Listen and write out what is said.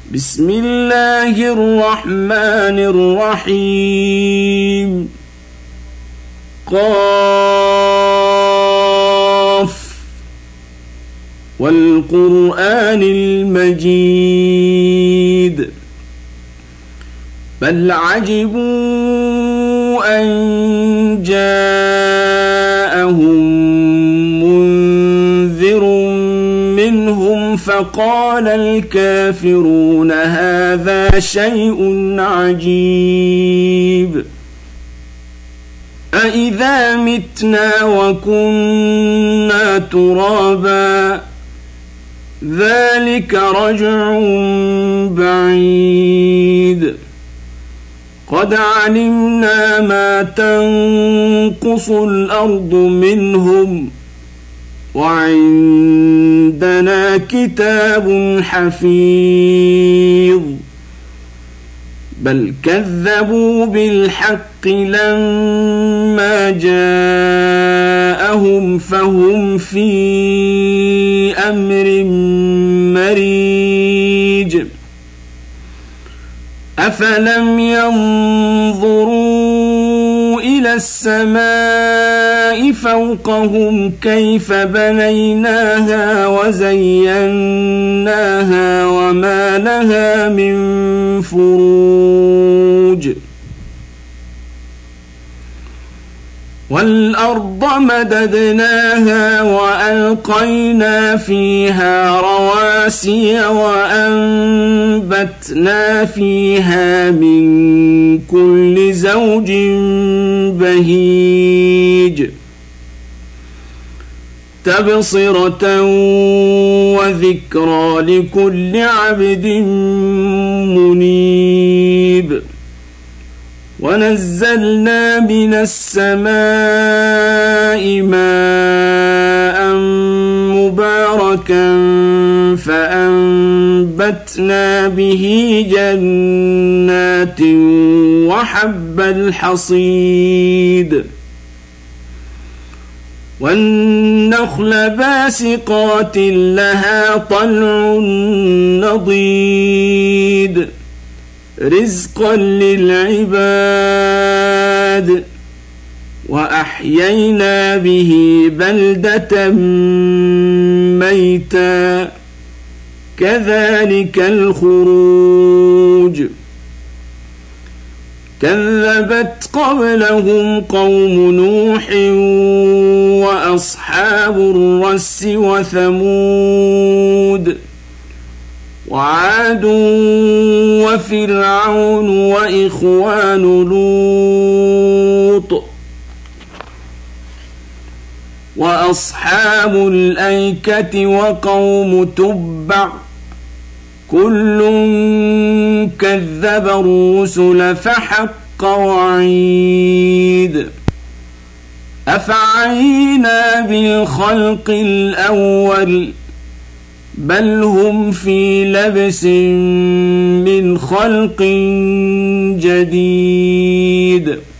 بسم الله الرحمن الرحيم قاف والقرآن المجيد بل عجبوا أن جاءهم منذر منهم فقال الكافرون هذا شيء عجيب أإذا متنا وكنا ترابا ذلك رجع بعيد قد علمنا ما تنقص الأرض منهم وعندنا كتاب حفيظ بل كذبوا بالحق لما جاءهم فهم في أمر مريج أفلم ينظروا إلى السماء فوقهم كيف بنيناها وزيناها وما لها من فروج والأرض مددناها وألقينا فيها رواسي وأنبتنا فيها من كل زوج بهيج تبصرة وذكرى لكل عبد منيب ونزلنا من السماء ماء مباركا فأنبتنا به جنات وحب الحصيد والنخل باسقات لها طلع نضيد رزقا للعباد وأحيينا به بلدة ميتا كذلك الخروج كذبت قبلهم قوم نوح وأصحاب الرس وثمود وعاد وفرعون وإخوان لوط وأصحاب الأيكة وقوم تبع كل كذب الرسل فحق وعيد أفعينا بالخلق الأول بل هم في لبس من خلق جديد